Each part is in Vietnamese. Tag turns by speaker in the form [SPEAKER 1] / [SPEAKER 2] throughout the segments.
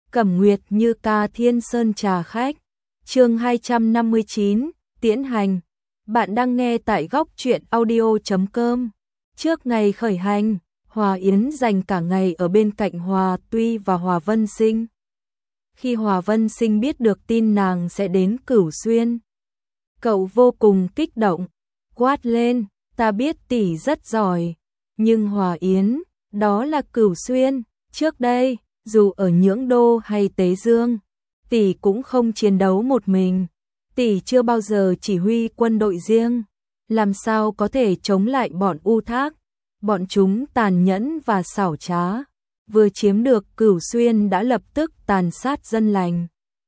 [SPEAKER 1] Cẩm Nguyệt Như ca Thiên Sơn trà khách. Chương 259, Tiễn hành. Bạn đang nghe tại góc truyện audio.com. Trước ngày khởi hành, Hòa Yến dành cả ngày ở bên cạnh Hòa Tuy và Hòa Vân Sinh. Khi Hòa Vân Sinh biết được tin nàng sẽ đến Cửu Xuyên, cậu vô cùng kích động, quát lên, ta biết tỷ rất giỏi, nhưng Hòa Yến, đó là Cửu Xuyên, trước đây, dù ở Nhưỡng Đô hay Tế Dương, tỷ cũng không chiến đấu một mình, tỷ chưa bao giờ chỉ huy quân đội riêng, làm sao có thể chống lại bọn U Thác, bọn chúng tàn nhẫn và xảo trá, vừa chiếm được Cửu Xuyên đã lập tức tàn sát dân lành.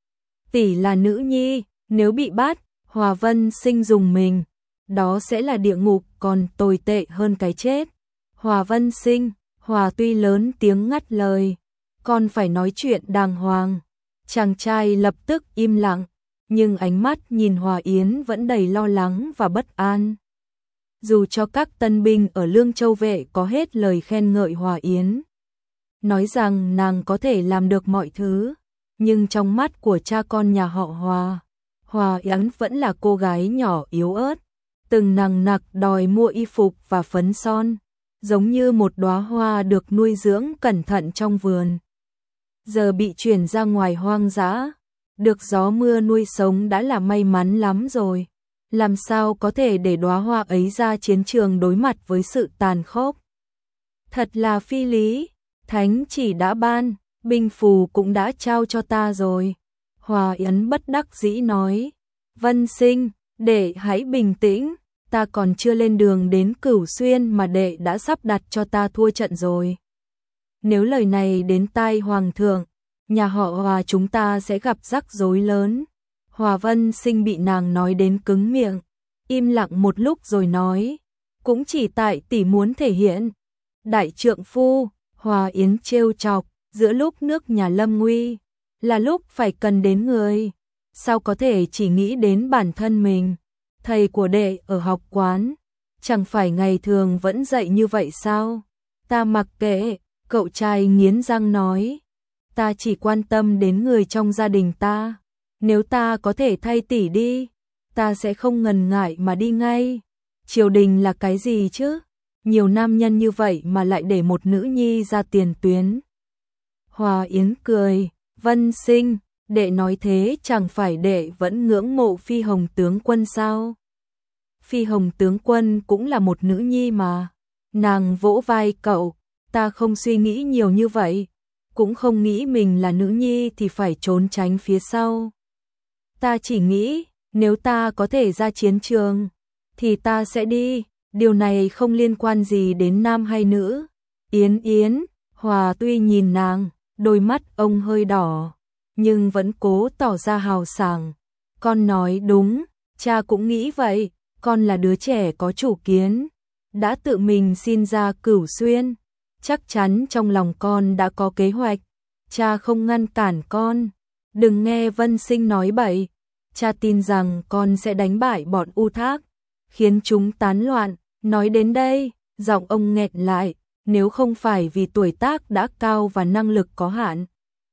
[SPEAKER 1] Tỷ là nữ nhi, nếu bị bắt, Hòa Vân Sinh dùng mình, đó sẽ là địa ngục còn tồi tệ hơn cái chết. Hòa Vân Sinh, Hòa Tuy lớn tiếng ngắt lời, con phải nói chuyện đàng hoàng. Chàng trai lập tức im lặng, nhưng ánh mắt nhìn Hòa Yến vẫn đầy lo lắng và bất an. Dù cho các tân binh ở Lương Châu Vệ có hết lời khen ngợi Hòa Yến, nói rằng nàng có thể làm được mọi thứ, nhưng trong mắt của cha con nhà họ Hòa, Hòa Yến vẫn là cô gái nhỏ yếu ớt, từng nằng nặc đòi mua y phục và phấn son, giống như một đóa hoa được nuôi dưỡng cẩn thận trong vườn. Giờ bị chuyển ra ngoài hoang dã, được gió mưa nuôi sống đã là may mắn lắm rồi. Làm sao có thể để đóa hoa ấy ra chiến trường đối mặt với sự tàn khốc? Thật là phi lý, thánh chỉ đã ban, binh phù cũng đã trao cho ta rồi. Hòa Yến bất đắc dĩ nói, Vân Sinh, đệ hãy bình tĩnh, ta còn chưa lên đường đến Cửu Xuyên mà đệ đã sắp đặt cho ta thua trận rồi. Nếu lời này đến tai Hoàng thượng, nhà họ Hòa chúng ta sẽ gặp rắc rối lớn. Hòa Vân Sinh bị nàng nói đến cứng miệng, im lặng một lúc rồi nói, cũng chỉ tại tỷ muốn thể hiện đại trượng phu. Hòa Yến trêu chọc, giữa lúc nước nhà lâm nguy, là lúc phải cần đến người, sao có thể chỉ nghĩ đến bản thân mình. Thầy của đệ ở học quán, chẳng phải ngày thường vẫn dạy như vậy sao? Ta mặc kệ, cậu trai nghiến răng nói, ta chỉ quan tâm đến người trong gia đình ta, nếu ta có thể thay tỷ đi, ta sẽ không ngần ngại mà đi ngay. Triều đình là cái gì chứ? Nhiều nam nhân như vậy mà lại để một nữ nhi ra tiền tuyến. Hòa Yến cười, Vân Sinh, đệ nói thế chẳng phải đệ vẫn ngưỡng mộ Phi Hồng tướng quân sao? Phi Hồng tướng quân cũng là một nữ nhi mà. Nàng vỗ vai cậu, ta không suy nghĩ nhiều như vậy, cũng không nghĩ mình là nữ nhi thì phải trốn tránh phía sau. Ta chỉ nghĩ, nếu ta có thể ra chiến trường, thì ta sẽ đi, điều này không liên quan gì đến nam hay nữ. Yến Yến, Hòa Tuy nhìn nàng, đôi mắt ông hơi đỏ, nhưng vẫn cố tỏ ra hào sảng. Con nói đúng, cha cũng nghĩ vậy, con là đứa trẻ có chủ kiến, đã tự mình xin ra Cửu Xuyên, chắc chắn trong lòng con đã có kế hoạch, cha không ngăn cản con. Đừng nghe Vân Sinh nói bậy, cha tin rằng con sẽ đánh bại bọn U Thác, khiến chúng tán loạn. Nói đến đây, giọng ông nghẹn lại, nếu không phải vì tuổi tác đã cao và năng lực có hạn,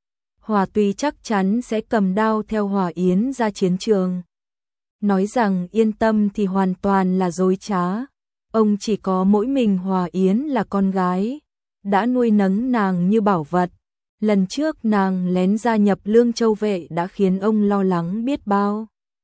[SPEAKER 1] Hòa Tuy chắc chắn sẽ cầm đao theo Hòa Yến ra chiến trường. Nói rằng yên tâm thì hoàn toàn là dối trá. Ông chỉ có mỗi mình Hòa Yến là con gái, đã nuôi nấng nàng như bảo vật. Lần trước nàng lén gia nhập Lương Châu Vệ đã khiến ông lo lắng biết bao.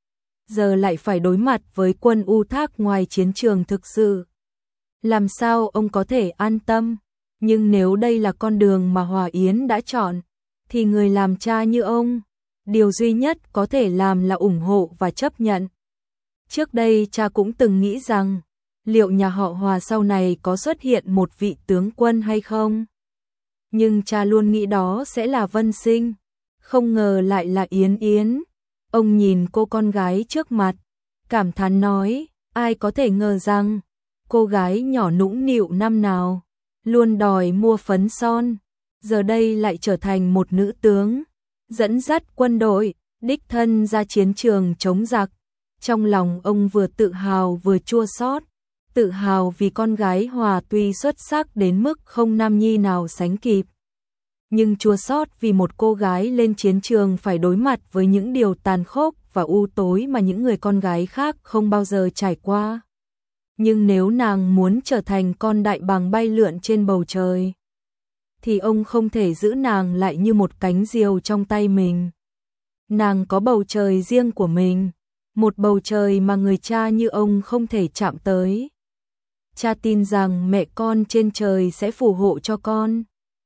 [SPEAKER 1] Giờ lại phải đối mặt với quân U Thác ngoài chiến trường thực sự. Làm sao ông có thể an tâm? Nhưng nếu đây là con đường mà Hòa Yến đã chọn, thì người làm cha như ông, điều duy nhất có thể làm là ủng hộ và chấp nhận. Trước đây cha cũng từng nghĩ rằng, liệu nhà họ Hòa sau này có xuất hiện một vị tướng quân hay không? Nhưng cha luôn nghĩ đó sẽ là Vân Sinh, không ngờ lại là Yến Yến. Ông nhìn cô con gái trước mặt, cảm thán nói, ai có thể ngờ rằng, cô gái nhỏ nũng nịu năm nào, luôn đòi mua phấn son, giờ đây lại trở thành một nữ tướng, dẫn dắt quân đội, đích thân ra chiến trường chống giặc. Trong lòng ông vừa tự hào vừa chua xót, tự hào vì con gái Hòa Tuy xuất sắc đến mức không nam nhi nào sánh kịp. nhưng chua xót vì một cô gái lên chiến trường phải đối mặt với những điều tàn khốc và u tối mà những người con gái khác không bao giờ trải qua. Nhưng nếu nàng muốn trở thành con đại bàng bay lượn trên bầu trời, thì ông không thể giữ nàng lại như một cánh diều trong tay mình. Nàng có bầu trời riêng của mình, một bầu trời mà người cha như ông không thể chạm tới. Cha tin rằng mẹ con trên trời sẽ phù hộ cho con.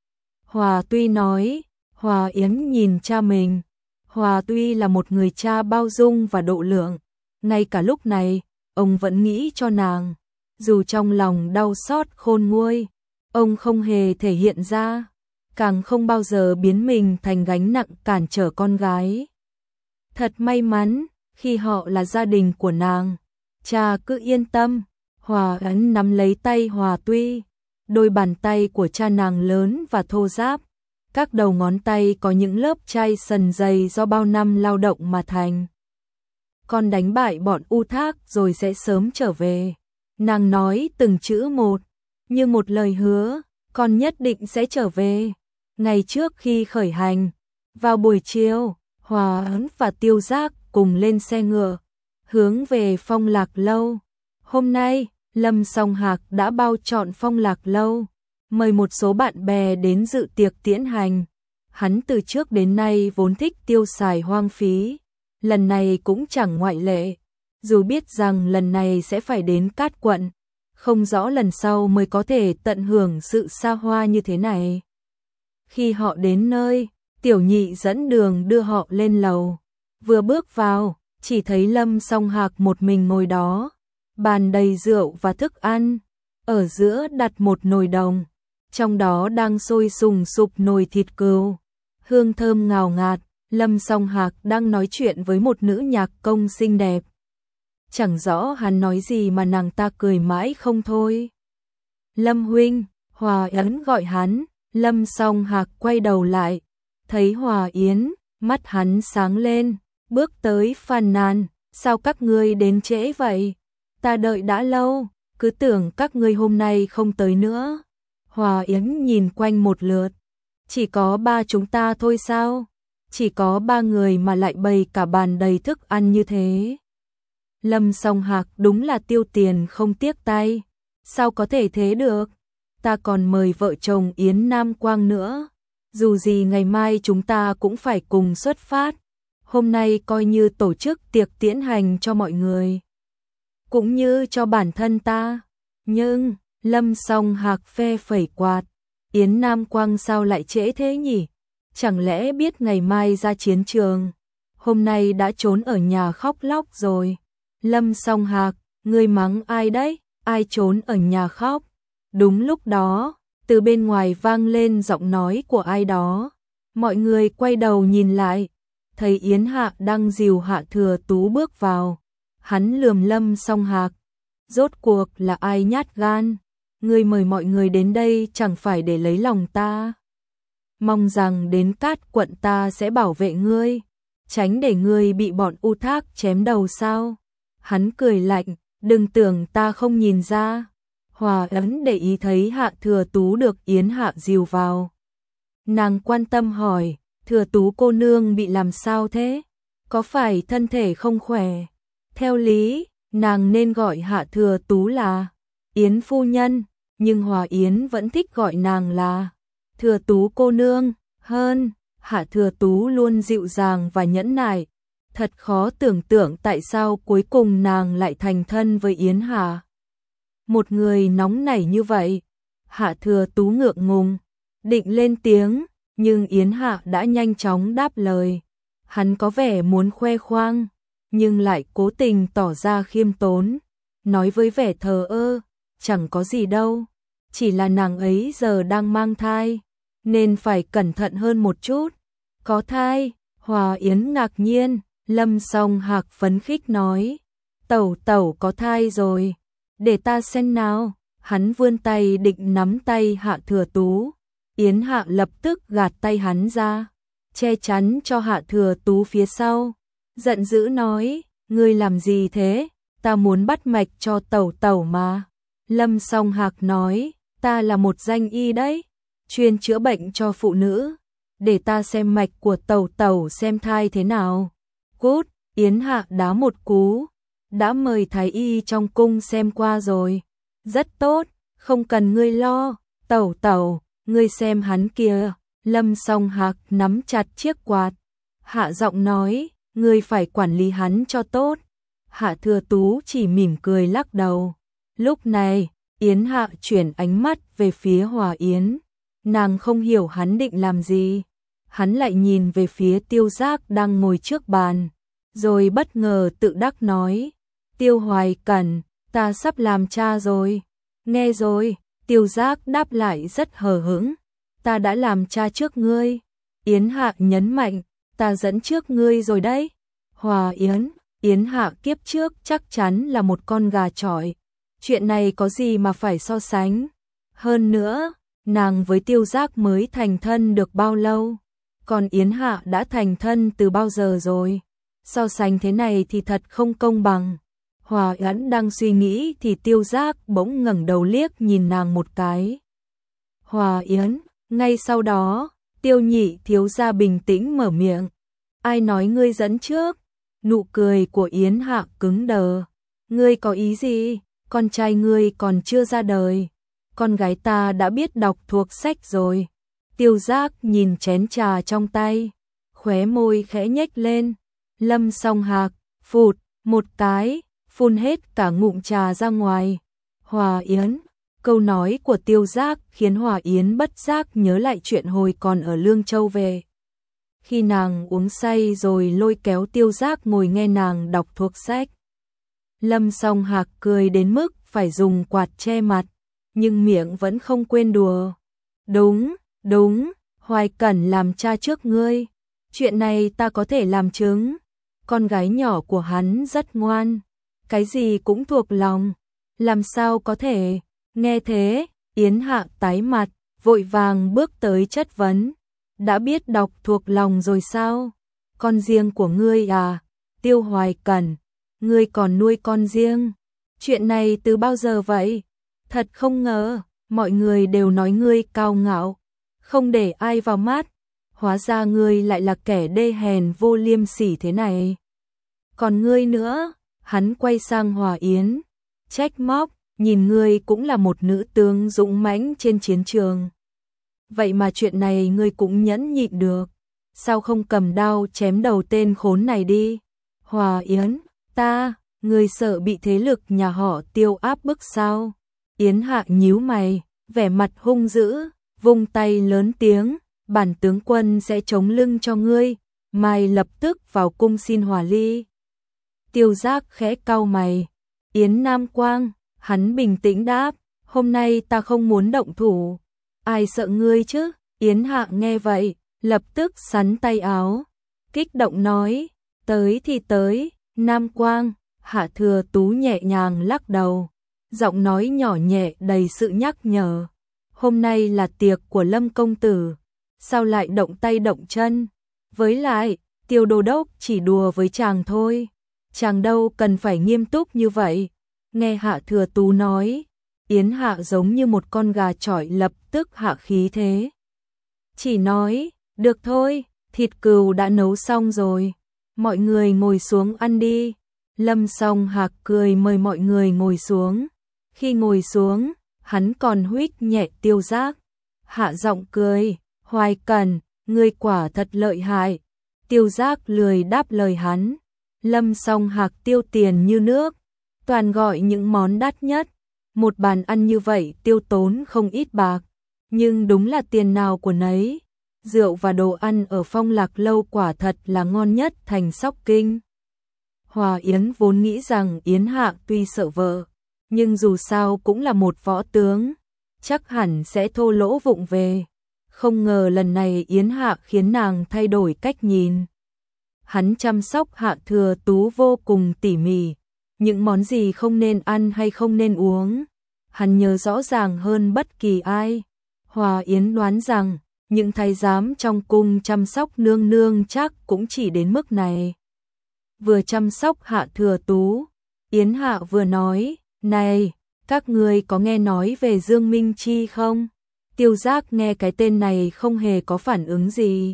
[SPEAKER 1] Hòa Tuy nói. Hòa Yến nhìn cha mình. Hòa Tuy là một người cha bao dung và độ lượng. Ngay cả lúc này, ông vẫn nghĩ cho nàng. Dù trong lòng đau xót khôn nguôi, ông không hề thể hiện ra, càng không bao giờ biến mình thành gánh nặng cản trở con gái. Thật may mắn, khi họ là gia đình của nàng. Cha cứ yên tâm. Hòa Yến nắm lấy tay Hòa Tuy. Đôi bàn tay của cha nàng lớn và thô ráp. Các đầu ngón tay có những lớp chai sần dày do bao năm lao động mà thành. Con đánh bại bọn U Thác rồi sẽ sớm trở về. Nàng nói từng chữ một, như một lời hứa, con nhất định sẽ trở về. Ngày trước khi khởi hành, vào buổi chiều, Hòa Yến và Tiêu Giác cùng lên xe ngựa, hướng về Phong Lạc Lâu. Hôm nay, Lâm Song Hạc đã bao trọn Phong Lạc Lâu, mời một số bạn bè đến dự tiệc tiễn hành. Hắn từ trước đến nay vốn thích tiêu xài hoang phí, lần này cũng chẳng ngoại lệ. Dù biết rằng lần này sẽ phải đến Cát Quận, không rõ lần sau mới có thể tận hưởng sự xa hoa như thế này. Khi họ đến nơi, Tiểu Nhị dẫn đường đưa họ lên lầu. Vừa bước vào, chỉ thấy Lâm Song Hạc một mình ngồi đó, bàn đầy rượu và thức ăn, ở giữa đặt một nồi đồng, trong đó đang sôi sùng sục nồi thịt cừu, hương thơm ngào ngạt. Lâm Song Hạc đang nói chuyện với một nữ nhạc công xinh đẹp. Chẳng rõ hắn nói gì mà nàng ta cười mãi không thôi. Lâm huynh, Hòa Yến gọi hắn. Lâm Song Hạc quay đầu lại, thấy Hòa Yến, mắt hắn sáng lên, bước tới phàn nàn, sao các ngươi đến trễ vậy? Ta đợi đã lâu, cứ tưởng các ngươi hôm nay không tới nữa. Hòa Yến nhìn quanh một lượt, chỉ có ba chúng ta thôi sao? Chỉ có ba người mà lại bày cả bàn đầy thức ăn như thế. Lâm Song Hạc đúng là tiêu tiền không tiếc tay, sao có thể thế được? Ta còn mời vợ chồng Yến Nam Quang nữa. Dù gì ngày mai chúng ta cũng phải cùng xuất phát. Hôm nay coi như tổ chức tiệc tiễn hành cho mọi người, cũng như cho bản thân ta. Nhưng, Lâm Song Hạc phe phẩy quạt, Yến Nam Quang sao lại trễ thế nhỉ? Chẳng lẽ biết ngày mai ra chiến trường, hôm nay đã trốn ở nhà khóc lóc rồi? Lâm Song Hạc, ngươi mắng ai đấy? Ai trốn ở nhà khóc? Đúng lúc đó, từ bên ngoài vang lên giọng nói của ai đó. Mọi người quay đầu nhìn lại, thấy Yến Hạ đang dìu Hạ Thừa Tú bước vào. Hắn lườm Lâm Song Hạc, rốt cuộc là ai nhát gan? Ngươi mời mọi người đến đây chẳng phải để lấy lòng ta? Mong rằng đến Cát Quận ta sẽ bảo vệ ngươi, tránh để ngươi bị bọn U Thác chém đầu sao? Hắn cười lạnh, đừng tưởng ta không nhìn ra. Hòa Yến để ý thấy Hạ Thừa Tú được Yến Hạ dìu vào. Nàng quan tâm hỏi, Thừa Tú cô nương bị làm sao thế? Có phải thân thể không khỏe? Theo lý, nàng nên gọi Hạ Thừa Tú là Yến phu nhân, nhưng Hòa Yến vẫn thích gọi nàng là Thừa Tú cô nương hơn. Hạ Thừa Tú luôn dịu dàng và nhẫn nại, thật khó tưởng tượng tại sao cuối cùng nàng lại thành thân với Yến Hạ. Một người nóng nảy như vậy. Hạ Thừa Tú ngượng ngùng, định lên tiếng, nhưng Yến Hạ đã nhanh chóng đáp lời. Hắn có vẻ muốn khoe khoang, nhưng lại cố tình tỏ ra khiêm tốn, nói với vẻ thờ ơ, chẳng có gì đâu, chỉ là nàng ấy giờ đang mang thai, nên phải cẩn thận hơn một chút. Có thai? Hòa Yến ngạc nhiên. Lâm Song Hạc phấn khích nói, tẩu tẩu có thai rồi, để ta xem nào. Hắn vươn tay định nắm tay Hạ Thừa Tú. Yến Hạ lập tức gạt tay hắn ra, che chắn cho Hạ Thừa Tú phía sau, giận dữ nói, ngươi làm gì thế? Ta muốn bắt mạch cho tẩu tẩu mà. Lâm Song Hạc nói, ta là một danh y đấy, chuyên chữa bệnh cho phụ nữ, để ta xem mạch của tẩu tẩu xem thai thế nào. Cút, Yến Hạ đá một cú, đã mời thái y trong cung xem qua rồi. Rất tốt, không cần ngươi lo, tẩu tẩu, ngươi xem hắn kìa. Lâm Song Hạc nắm chặt chiếc quạt, hạ giọng nói, ngươi phải quản lý hắn cho tốt. Hạ Thừa Tú chỉ mỉm cười lắc đầu. Lúc này, Yến Hạ chuyển ánh mắt về phía Hòa Yến. Nàng không hiểu hắn định làm gì. Hắn lại nhìn về phía Tiêu Giác đang ngồi trước bàn, rồi bất ngờ tự đắc nói, Tiêu Hoài Cẩn, ta sắp làm cha rồi. Nghe rồi, Tiêu Giác đáp lại rất hờ hững, ta đã làm cha trước ngươi. Yến Hạ nhấn mạnh, ta dẫn trước ngươi rồi đấy. Hòa Yến, Yến Hạ kiếp trước chắc chắn là một con gà chọi. Chuyện này có gì mà phải so sánh. Hơn nữa, nàng với Tiêu Giác mới thành thân được bao lâu, còn Yến Hạ đã thành thân từ bao giờ rồi. So sánh thế này thì thật không công bằng. Hòa Yến đang suy nghĩ thì Tiêu Giác bỗng ngẩng đầu liếc nhìn nàng một cái. Hòa Yến, ngay sau đó, Tiêu Nhị thiếu gia bình tĩnh mở miệng. Ai nói ngươi dẫn trước? Nụ cười của Yến Hạ cứng đờ. Ngươi có ý gì? Con trai ngươi còn chưa ra đời. Con gái ta đã biết đọc thuộc sách rồi. Tiêu Giác nhìn chén trà trong tay, khóe môi khẽ nhếch lên. Lâm Song Hạc, phụt, một cái, phun hết cả ngụm trà ra ngoài. Hòa Yến, câu nói của Tiêu Giác khiến Hòa Yến bất giác nhớ lại chuyện hồi còn ở Lương Châu về. Khi nàng uống say rồi lôi kéo Tiêu Giác ngồi nghe nàng đọc thuộc sách. Lâm Song Hạc cười đến mức phải dùng quạt che mặt, nhưng miệng vẫn không quên đùa. Đúng, đúng, Hoài Cẩn làm cha trước ngươi. Chuyện này ta có thể làm chứng. Con gái nhỏ của hắn rất ngoan, cái gì cũng thuộc lòng. Làm sao có thể? Nghe thế, Yến Hạ tái mặt, vội vàng bước tới chất vấn. Đã biết đọc thuộc lòng rồi sao? Con riêng của ngươi à? Tiêu Hoài Cẩn, ngươi còn nuôi con riêng? Chuyện này từ bao giờ vậy? Thật không ngờ, mọi người đều nói ngươi cao ngạo, không để ai vào mắt. Hóa ra ngươi lại là kẻ đê hèn vô liêm sỉ thế này. Còn ngươi nữa, hắn quay sang Hòa Yến, trách móc, nhìn ngươi cũng là một nữ tướng dũng mãnh trên chiến trường. Vậy mà chuyện này ngươi cũng nhẫn nhịn được, sao không cầm đao chém đầu tên khốn này đi? Hòa Yến, ngươi sợ bị thế lực nhà họ Tiêu áp bức sao? Yến Hạ nhíu mày, vẻ mặt hung dữ, vung tay lớn tiếng, bản tướng quân sẽ chống lưng cho ngươi, mai lập tức vào cung xin hòa ly. Tiêu Giác khẽ cau mày, Yến Nam Quang, hắn bình tĩnh đáp, hôm nay ta không muốn động thủ. Ai sợ ngươi chứ? Yến Hạ nghe vậy, lập tức xắn tay áo, kích động nói, tới thì tới, Nam Quang. Hạ Thừa Tú nhẹ nhàng lắc đầu, giọng nói nhỏ nhẹ đầy sự nhắc nhở. Hôm nay là tiệc của Lâm công tử, sao lại động tay động chân? Với lại, Tiêu đô đốc chỉ đùa với chàng thôi, chàng đâu cần phải nghiêm túc như vậy. Nghe Hạ Thừa Tú nói, Yến Hạ giống như một con gà chọi lập tức hạ khí thế. Chỉ nói, được thôi, thịt cừu đã nấu xong rồi, mọi người ngồi xuống ăn đi. Lâm Song Hạc cười mời mọi người ngồi xuống. Khi ngồi xuống, hắn còn huých nhẹ Tiêu Giác. Hạ giọng cười, Hoài Cẩn, ngươi quả thật lợi hại. Tiêu Giác lười đáp lời hắn. Lâm Song Hạc tiêu tiền như nước, toàn gọi những món đắt nhất. Một bàn ăn như vậy tiêu tốn không ít bạc, nhưng đúng là tiền nào của nấy. Rượu và đồ ăn ở Phong Lạc Lâu quả thật là ngon nhất thành Sóc Kinh. Hòa Yến vốn nghĩ rằng Yến Hạ tuy sợ vợ, nhưng dù sao cũng là một võ tướng, chắc hẳn sẽ thô lỗ vụng về. Không ngờ lần này Yến Hạ khiến nàng thay đổi cách nhìn. Hắn chăm sóc Hạ Thừa Tú vô cùng tỉ mỉ, những món gì không nên ăn hay không nên uống, hắn nhớ rõ ràng hơn bất kỳ ai. Hòa Yến đoán rằng, những thái giám trong cung chăm sóc nương nương chắc cũng chỉ đến mức này. Vừa chăm sóc Hạ Thừa Tú, Yến Hạ vừa nói, này, các ngươi có nghe nói về Dương Minh Chi không? Tiêu Giác nghe cái tên này không hề có phản ứng gì.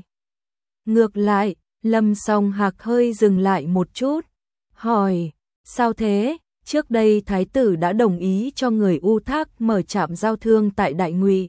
[SPEAKER 1] Ngược lại, Lâm Song Hạc hơi dừng lại một chút, hỏi, sao thế? Trước đây thái tử đã đồng ý cho người U Thác mở trạm giao thương tại Đại Ngụy.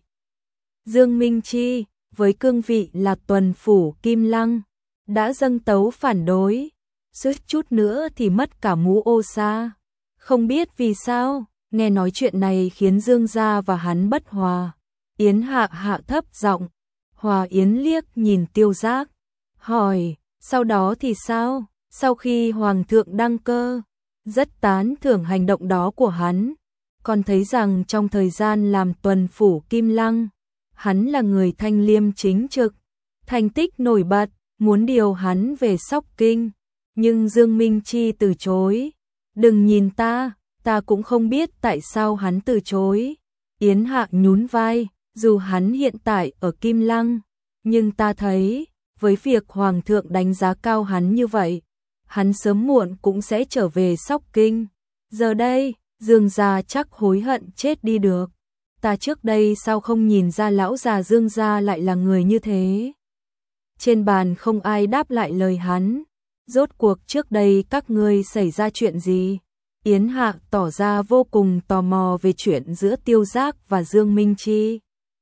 [SPEAKER 1] Dương Minh Chi, với cương vị là tuần phủ Kim Lăng, đã dâng tấu phản đối, suýt chút nữa thì mất cả mũ ô sa. Không biết vì sao, nghe nói chuyện này khiến Dương gia và hắn bất hòa. Yến Hạ hạ thấp giọng, Hòa Yến liếc nhìn Tiêu Giác, hỏi, sau đó thì sao? Sau khi Hoàng thượng đăng cơ, rất tán thưởng hành động đó của hắn, còn thấy rằng trong thời gian làm tuần phủ Kim Lăng, hắn là người thanh liêm chính trực, thành tích nổi bật, muốn điều hắn về Sóc Kinh, nhưng Dương Minh Chi từ chối. Đừng nhìn ta cũng không biết tại sao hắn từ chối. Yến Hạ nhún vai, dù hắn hiện tại ở Kim Lăng, nhưng ta thấy, với việc Hoàng thượng đánh giá cao hắn như vậy, hắn sớm muộn cũng sẽ trở về Sóc Kinh. Giờ đây, Dương gia chắc hối hận chết đi được. Ta trước đây sao không nhìn ra lão già Dương gia lại là người như thế? Trên bàn không ai đáp lại lời hắn. Rốt cuộc trước đây các ngươi xảy ra chuyện gì? Yến Hạ tỏ ra vô cùng tò mò về chuyện giữa Tiêu Giác và Dương Minh Chi.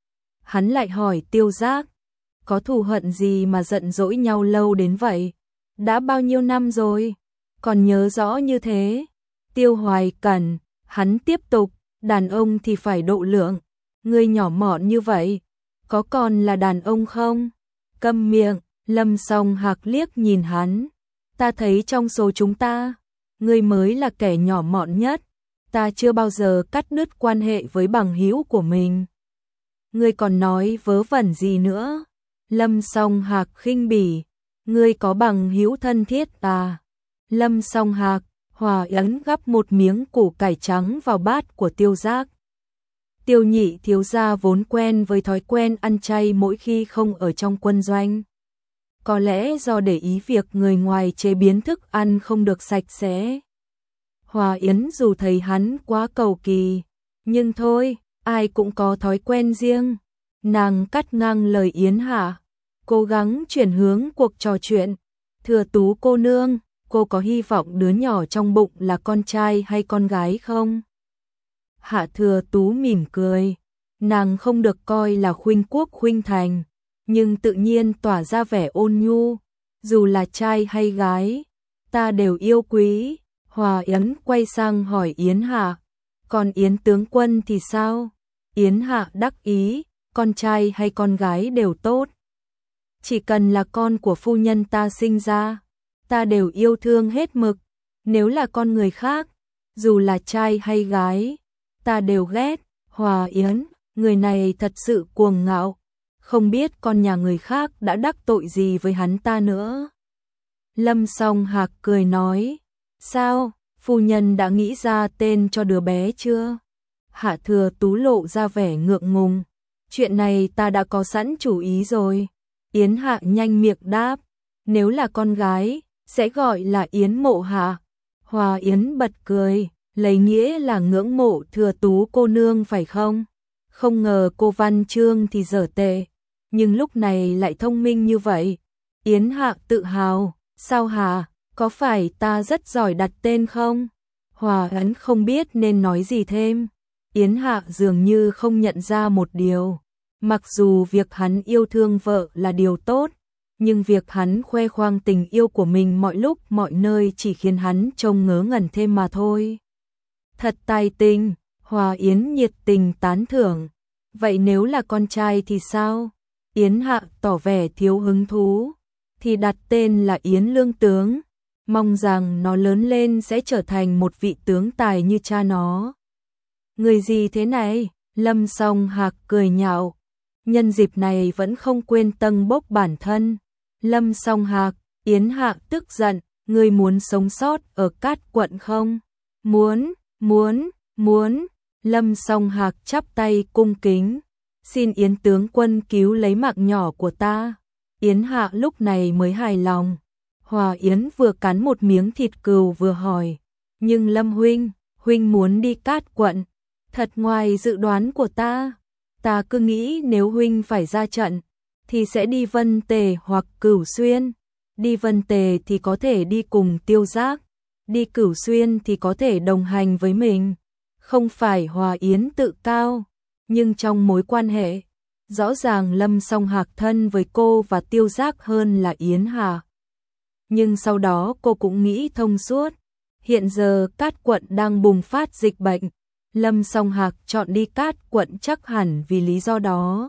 [SPEAKER 1] Hắn lại hỏi Tiêu Giác, có thù hận gì mà giận dỗi nhau lâu đến vậy? Đã bao nhiêu năm rồi? Còn nhớ rõ như thế? Tiêu Hoài Cẩn, hắn tiếp tục, đàn ông thì phải độ lượng. Ngươi nhỏ mọn như vậy, có còn là đàn ông không? Câm miệng, Lâm Song Hạc liếc nhìn hắn. Ta thấy trong số chúng ta, ngươi mới là kẻ nhỏ mọn nhất. Ta chưa bao giờ cắt đứt quan hệ với bằng hữu của mình. Ngươi còn nói vớ vẩn gì nữa? Lâm Song Hạc khinh bỉ, ngươi có bằng hữu thân thiết à? Lâm Song Hạc, Hòa Yến gắp một miếng củ cải trắng vào bát của Tiêu Giác. Tiêu Nhị thiếu gia vốn quen với thói quen ăn chay mỗi khi không ở trong quân doanh. Có lẽ do để ý việc người ngoài chế biến thức ăn không được sạch sẽ. Hòa Yến dù thấy hắn quá cầu kỳ, nhưng thôi, ai cũng có thói quen riêng. Nàng cắt ngang lời Yến Hạ, cố gắng chuyển hướng cuộc trò chuyện. Thừa Tú cô nương, cô có hy vọng đứa nhỏ trong bụng là con trai hay con gái không? Hạ Thừa Tú mỉm cười, nàng không được coi là khuynh quốc khuynh thành, nhưng tự nhiên tỏa ra vẻ ôn nhu, dù là trai hay gái, ta đều yêu quý. Hòa Yến quay sang hỏi Yến Hạ, còn Yến tướng quân thì sao? Yến Hạ đắc ý, con trai hay con gái đều tốt. Chỉ cần là con của phu nhân ta sinh ra, ta đều yêu thương hết mực. Nếu là con người khác, dù là trai hay gái, ta đều ghét. Hòa Yến, người này thật sự cuồng ngạo, không biết con nhà người khác đã đắc tội gì với hắn ta nữa. Lâm Song Hạc cười nói, sao, phu nhân đã nghĩ ra tên cho đứa bé chưa? Hạ Thừa Tú lộ ra vẻ ngượng ngùng, chuyện này ta đã có sẵn chủ ý rồi. Yến Hạ nhanh miệng đáp, nếu là con gái, sẽ gọi là Yến Mộ Hạ. Hòa Yến bật cười, lấy nghĩa là ngưỡng mộ Thừa Tú cô nương phải không? Không ngờ cô văn chương thì dở tệ, nhưng lúc này lại thông minh như vậy. Yến Hạ tự hào, sao hả, có phải ta rất giỏi đặt tên không? Hòa Yến không biết nên nói gì thêm. Yến Hạ dường như không nhận ra một điều, mặc dù việc hắn yêu thương vợ là điều tốt, nhưng việc hắn khoe khoang tình yêu của mình mọi lúc mọi nơi chỉ khiến hắn trông ngớ ngẩn thêm mà thôi. Thật tài tình, Hòa Yến nhiệt tình tán thưởng. Vậy nếu là con trai thì sao? Yến Hạ tỏ vẻ thiếu hứng thú, thì đặt tên là Yến Lương Tướng, mong rằng nó lớn lên sẽ trở thành một vị tướng tài như cha nó. Người gì thế này? Lâm Song Hạc cười nhạo, nhân dịp này vẫn không quên tâng bốc bản thân. Lâm Song Hạc, Yến Hạ tức giận, ngươi muốn sống sót ở Cát Quận không? Muốn. Lâm Song Hạc chắp tay cung kính, xin Yến tướng quân cứu lấy mạng nhỏ của ta. Yến Hạ lúc này mới hài lòng. Hòa Yến vừa cắn một miếng thịt cừu vừa hỏi, nhưng Lâm huynh muốn đi Cát Quận, thật ngoài dự đoán của ta. Ta cứ nghĩ nếu huynh phải ra trận, thì sẽ đi Vân Tề hoặc Cửu Xuyên. Đi Vân Tề thì có thể đi cùng Tiêu Giác, đi Cửu Xuyên thì có thể đồng hành với mình. Không phải Hòa Yến tự cao, nhưng trong mối quan hệ, rõ ràng Lâm Song Hạc thân với cô và Tiêu Giác hơn là Yến Hà. Nhưng sau đó cô cũng nghĩ thông suốt. Hiện giờ Cát quận đang bùng phát dịch bệnh, Lâm Song Hạc chọn đi Cát quận chắc hẳn vì lý do đó.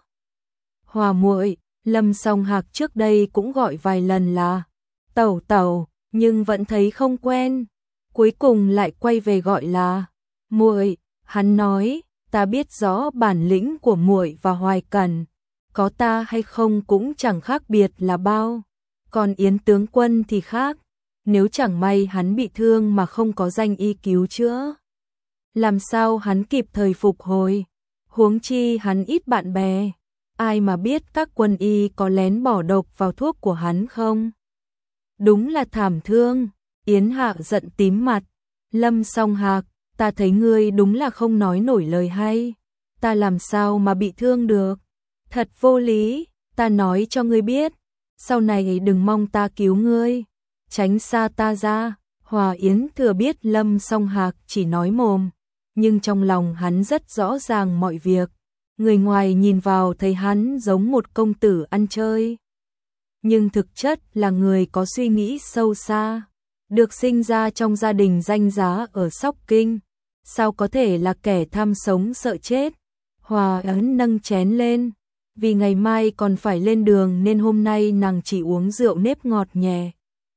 [SPEAKER 1] Hòa muội, Lâm Song Hạc trước đây cũng gọi vài lần là tẩu tẩu, nhưng vẫn thấy không quen. Cuối cùng lại quay về gọi là muội. Hắn nói, ta biết rõ bản lĩnh của muội và Hoài Cẩn, có ta hay không cũng chẳng khác biệt là bao. Còn Yến tướng quân thì khác, nếu chẳng may hắn bị thương mà không có danh y cứu chữa, làm sao hắn kịp thời phục hồi? Huống chi hắn ít bạn bè, ai mà biết các quân y có lén bỏ độc vào thuốc của hắn không? Đúng là thảm thương. Yến Hạ giận tím mặt. Lâm Song Hạc, ta thấy ngươi đúng là không nói nổi lời hay. Ta làm sao mà bị thương được? Thật vô lý, ta nói cho ngươi biết, sau này đừng mong ta cứu ngươi, tránh xa ta ra. Hòa Yến thừa biết Lâm Song Hạc chỉ nói mồm, nhưng trong lòng hắn rất rõ ràng mọi việc. Người ngoài nhìn vào thấy hắn giống một công tử ăn chơi, nhưng thực chất là người có suy nghĩ sâu xa, được sinh ra trong gia đình danh giá ở Sóc Kinh, sao có thể là kẻ tham sống sợ chết. Hòa Yến nâng chén lên, vì ngày mai còn phải lên đường nên hôm nay nàng chỉ uống rượu nếp ngọt nhẹ.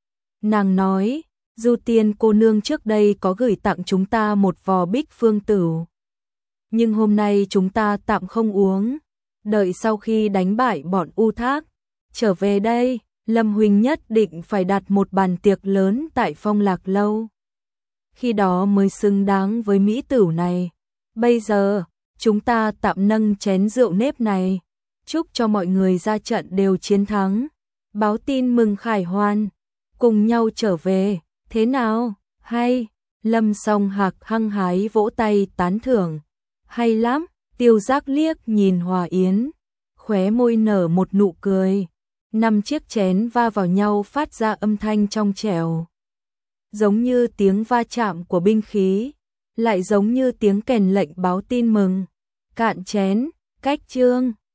[SPEAKER 1] Nàng nói, Du Tiên cô nương trước đây có gửi tặng chúng ta một vò Bích Phương Tửu, nhưng hôm nay chúng ta tạm không uống, đợi sau khi đánh bại bọn U Thác trở về đây, Lâm huynh nhất định phải đặt một bàn tiệc lớn tại Phong Lạc lâu, khi đó mới xứng đáng với mỹ tửu này. Bây giờ chúng ta tạm nâng chén rượu nếp này, chúc cho mọi người ra trận đều chiến thắng, báo tin mừng khải hoàn, cùng nhau trở về, thế nào? Hay? Lâm Song Hạc hăng hái vỗ tay tán thưởng. Hay lắm. Tiêu Giác liếc nhìn Hòa Yến, khóe môi nở một nụ cười. 5 chiếc chén va vào nhau phát ra âm thanh trong trẻo, giống như tiếng va chạm của binh khí, lại giống như tiếng kèn lệnh báo tin mừng. Cạn chén, cách chương.